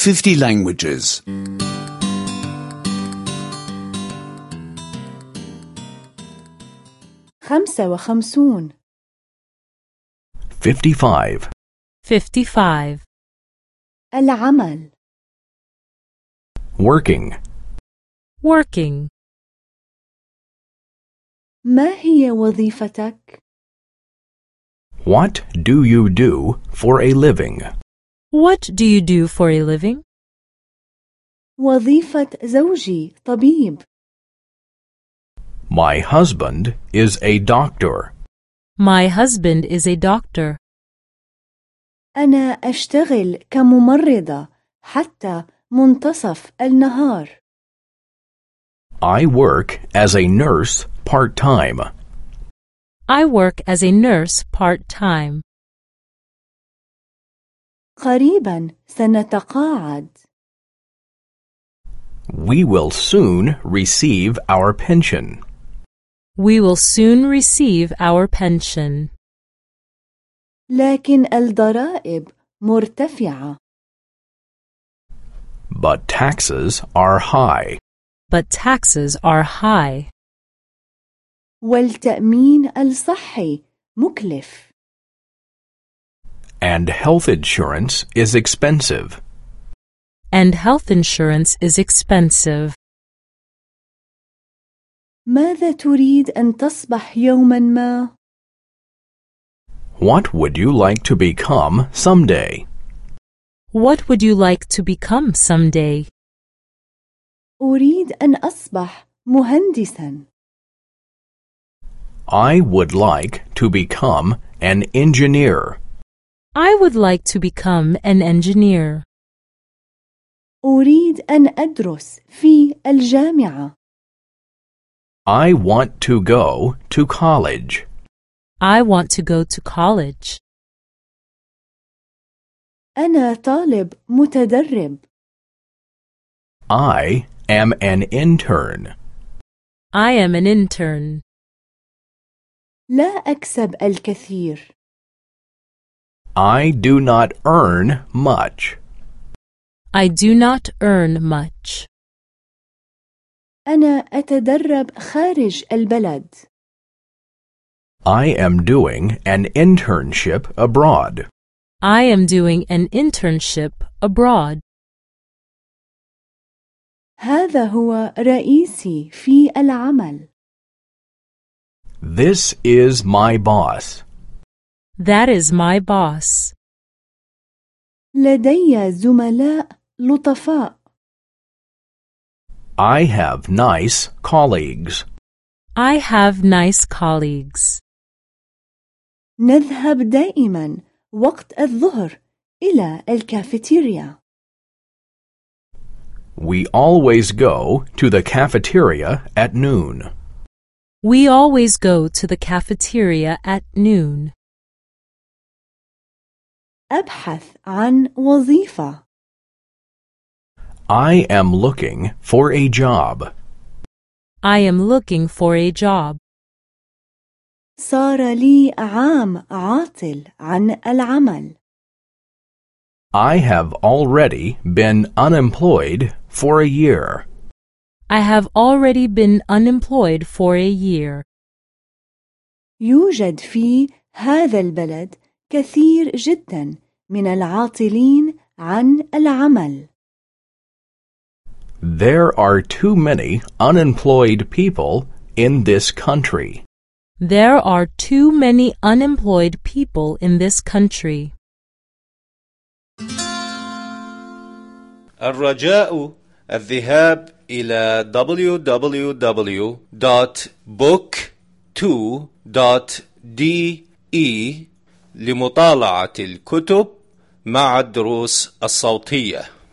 50 languages. 55 55. 55. العمل Working. Working. ما هي وظيفتك؟ What do you do for a living? What do you do for a living? وظيفة زوجي طبيب. My husband is a doctor. My husband is a doctor. أنا أشتغل كممرضة حتى منتصف النهار. I work as a nurse part-time. I work as a nurse part-time. قريبا سنتقاعد. We will soon receive our pension. We will soon receive our pension. لكن الضرائب مرتفعة. But taxes are high. But taxes are high. والتأمين الصحي مكلف. And health insurance is expensive. And health insurance is expensive. ماذا تريد أن تصبح يوما ما؟ What would you like to become someday? What would you like to become someday? أريد أن أصبح مهندسا. I would like to become an engineer. I would like to become an engineer. أريد أن أدرس في الجامعة. I want to go to college. I want to go to college. أنا طالب متدرب. I am an intern. I am an intern. لا أكسب الكثير. I do not earn much. I do not earn much. أنا أتدرب خارج البلد. I am doing an internship abroad. I am doing an internship abroad. هذا هو رئيسي في العمل. This is my boss. That is my boss. لدي زملاء لطفاء. I have nice colleagues. I have nice colleagues. نذهب دائما وقت الظهر إلى الكافيتيريا. We always go to the cafeteria at noon. We always go to the cafeteria at noon. أبحث عن وظيفة. I am looking for a job. I am looking for a job. صار لي عام عاطل عن العمل. I have already been unemployed for a year. I have already been unemployed for a year. يوجد في هذا البلد كثير جدا من العاطلين عن العمل. There are too many unemployed people in this country. There are too many unemployed people in this country. الرجاء الذهاب إلى www.book2.de لمطالعة الكتب مع الدروس الصوتية.